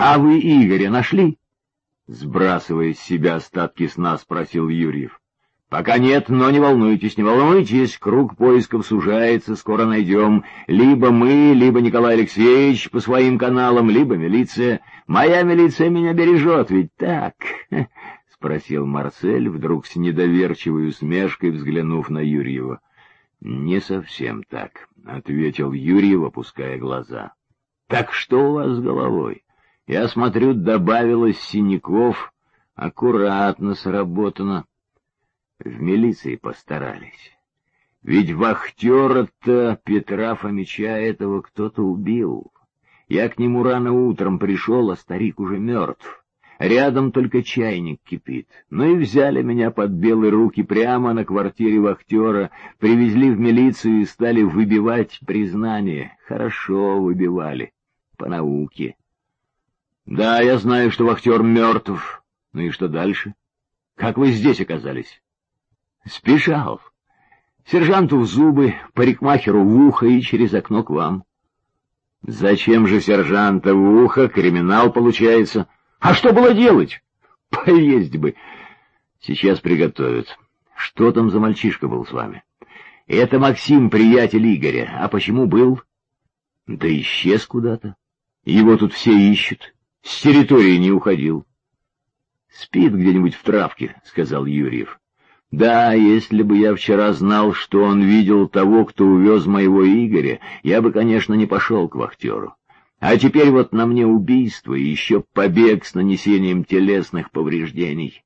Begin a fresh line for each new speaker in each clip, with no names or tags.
А вы Игоря нашли? Сбрасывая с себя остатки сна, спросил Юрьев. Пока нет, но не волнуйтесь, круг поисков сужается, скоро найдем. Либо мы, либо Николай Алексеевич по своим каналам, либо милиция. Моя милиция меня бережет, ведь так? — спросил Марсель, вдруг с недоверчивой усмешкой взглянув на Юрьева. — Не совсем так, — ответил Юрьев, опуская глаза. — Так что у вас с головой? Я смотрю, добавилось синяков, аккуратно сработано. В милиции постарались. Ведь вахтера-то Петра Фомича этого кто-то убил. Я к нему рано утром пришел, а старик уже мертв. Рядом только чайник кипит. Ну и взяли меня под белые руки прямо на квартире вахтера, привезли в милицию и стали выбивать признание. Хорошо выбивали. По науке. Да, я знаю, что вахтер мертв. Ну и что дальше? Как вы здесь оказались? Спешал. Сержанту в зубы, парикмахеру в ухо и через окно к вам. Зачем же сержанта в ухо? Криминал получается. А что было делать? Поесть бы. Сейчас приготовят. Что там за мальчишка был с вами? Это Максим, приятель Игоря. А почему был? Да исчез куда-то. Его тут все ищут. С территории не уходил. Спит где-нибудь в травке, сказал Юрьев. Да, если бы я вчера знал, что он видел того, кто увез моего Игоря, я бы, конечно, не пошел к вахтеру. А теперь вот на мне убийство и еще побег с нанесением телесных повреждений.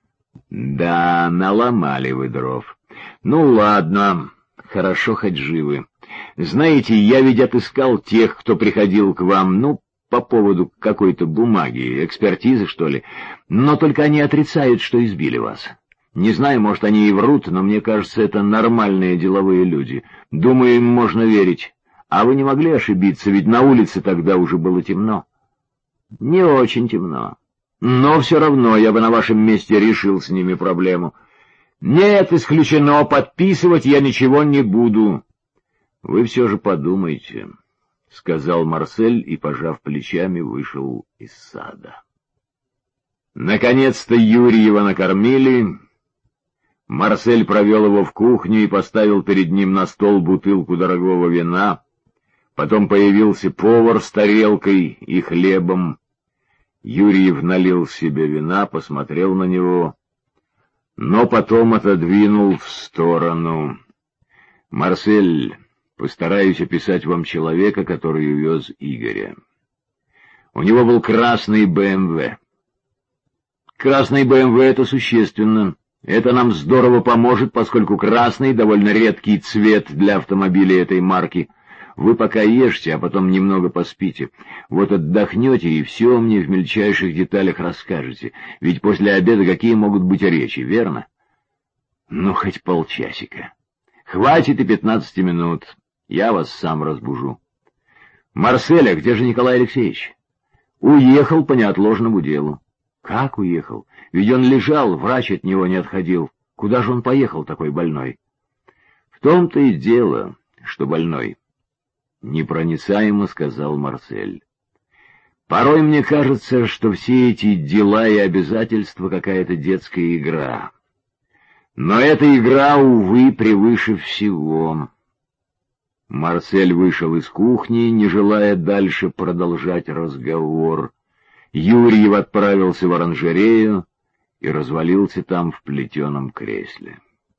Да, наломали вы дров. Ну, ладно, хорошо хоть живы. Знаете, я ведь отыскал тех, кто приходил к вам, ну, по поводу какой-то бумаги, экспертизы, что ли, но только они отрицают, что избили вас. Не знаю, может, они и врут, но мне кажется, это нормальные деловые люди. Думаю, им можно верить. А вы не могли ошибиться, ведь на улице тогда уже было темно. Не очень темно. Но все равно я бы на вашем месте решил с ними проблему. Нет, исключено, подписывать я ничего не буду. Вы все же подумайте, — сказал Марсель и, пожав плечами, вышел из сада. Наконец-то Юрьева накормили. Марсель провел его в кухню и поставил перед ним на стол бутылку дорогого вина. Потом появился повар с тарелкой и хлебом. Юрьев налил себе вина, посмотрел на него, но потом отодвинул в сторону. — Марсель, постараюсь описать вам человека, который увез Игоря. У него был красный БМВ. Красный БМВ — это существенно. Это нам здорово поможет, поскольку красный — довольно редкий цвет для автомобиля этой марки. Вы пока ешьте, а потом немного поспите. Вот отдохнете и все мне в мельчайших деталях расскажете. Ведь после обеда какие могут быть речи, верно? Ну, хоть полчасика. Хватит и 15 минут. Я вас сам разбужу. Марсель, а где же Николай Алексеевич? Уехал по неотложному делу. Как уехал? Ведь он лежал, врач от него не отходил. Куда же он поехал, такой больной? В том-то и дело, что больной. Непроницаемо сказал Марсель. Порой мне кажется, что все эти дела и обязательства какая-то детская игра. Но эта игра, увы, превыше всего. Марсель вышел из кухни, не желая дальше продолжать разговор. Юрьев отправился в оранжерею и развалился там в плетеном кресле.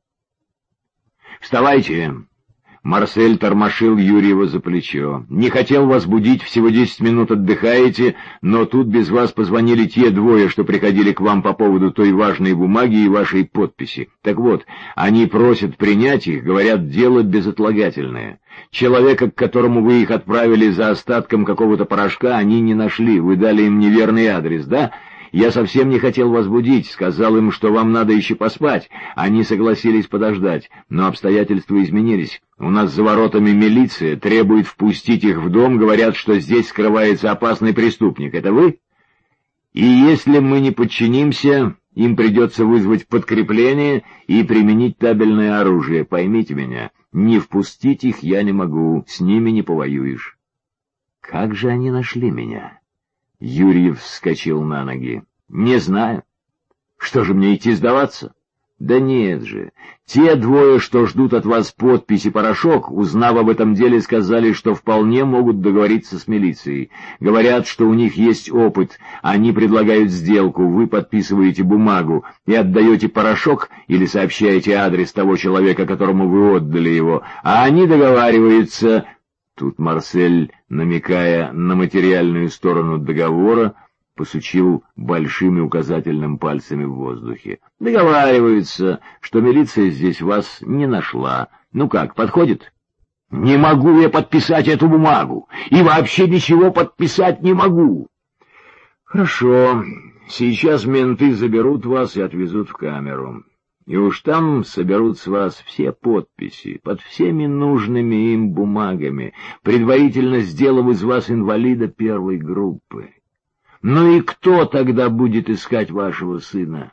«Вставайте!» Марсель тормошил Юрьева за плечо. «Не хотел вас будить, всего 10 минут отдыхаете, но тут без вас позвонили те двое, что приходили к вам по поводу той важной бумаги и вашей подписи. Так вот, они просят принять их, говорят, дело безотлагательное. Человека, к которому вы их отправили за остатком какого-то порошка, они не нашли, вы дали им неверный адрес, да? Я совсем не хотел вас будить, сказал им, что вам надо еще поспать. Они согласились подождать, но обстоятельства изменились. У нас за воротами милиция, требует впустить их в дом, говорят, что здесь скрывается опасный преступник. Это вы? И если мы не подчинимся, им придется вызвать подкрепление и применить табельное оружие. Поймите меня, не впустить их я не могу, с ними не повоюешь. Как же они нашли меня? Юрьев вскочил на ноги. «Не знаю. Что же мне идти сдаваться?» «Да нет же. Те двое, что ждут от вас подписи порошок, узнав об этом деле, сказали, что вполне могут договориться с милицией. Говорят, что у них есть опыт. Они предлагают сделку. Вы подписываете бумагу и отдаете порошок или сообщаете адрес того человека, которому вы отдали его, а они договариваются...» Тут Марсель, намекая на материальную сторону договора, посучил большими указательным пальцами в воздухе. «Договариваются, что милиция здесь вас не нашла. Ну как, подходит?» «Не могу я подписать эту бумагу, и вообще ничего подписать не могу». «Хорошо, сейчас менты заберут вас и отвезут в камеру. И уж там соберут с вас все подписи, под всеми нужными им бумагами, предварительно сделав из вас инвалида первой группы. Ну и кто тогда будет искать вашего сына?»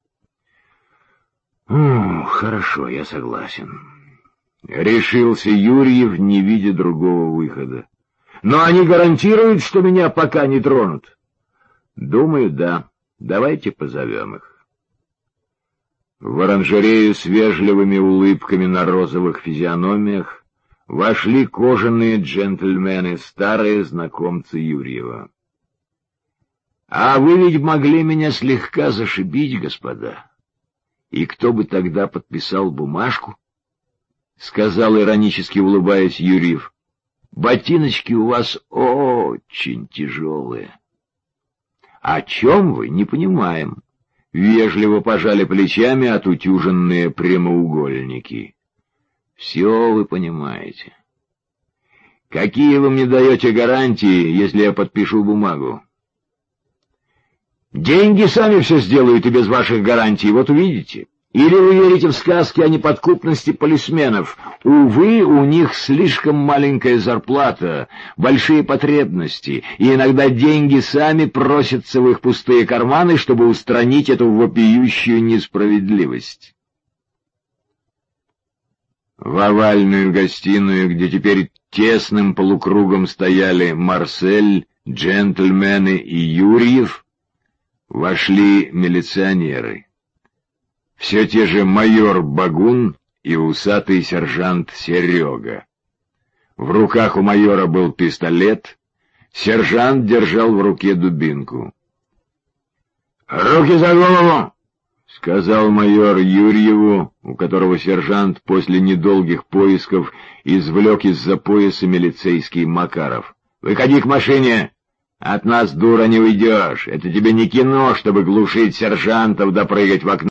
«Хорошо, я согласен», — решился Юрьев, не видя другого выхода. «Но они гарантируют, что меня пока не тронут?» «Думаю, да. Давайте позовем их». В оранжерею с вежливыми улыбками на розовых физиономиях вошли кожаные джентльмены, старые знакомцы Юрьева. «А вы ведь могли меня слегка зашибить, господа. И кто бы тогда подписал бумажку?» — сказал, иронически улыбаясь, Юрьев. «Ботиночки у вас очень тяжелые». «О чем вы, не понимаем?» — вежливо пожали плечами отутюженные прямоугольники. «Все вы понимаете. Какие вы мне даете гарантии, если я подпишу бумагу?» «Деньги сами все сделают и без ваших гарантий, вот увидите. Или вы верите в сказки о неподкупности полисменов? Увы, у них слишком маленькая зарплата, большие потребности, и иногда деньги сами просятся в их пустые карманы, чтобы устранить эту вопиющую несправедливость». В овальную гостиную, где теперь тесным полукругом стояли Марсель, джентльмены и Юрьев, вошли милиционеры. Все те же майор Багун и усатый сержант Серега. В руках у майора был пистолет, сержант держал в руке дубинку. «Руки за голову!» — сказал майор Юрьеву, у которого сержант после недолгих поисков извлек из-за пояса милицейский Макаров. «Выходи к машине! От нас, дура, не уйдешь! Это тебе не кино, чтобы глушить сержантов да прыгать в окно!»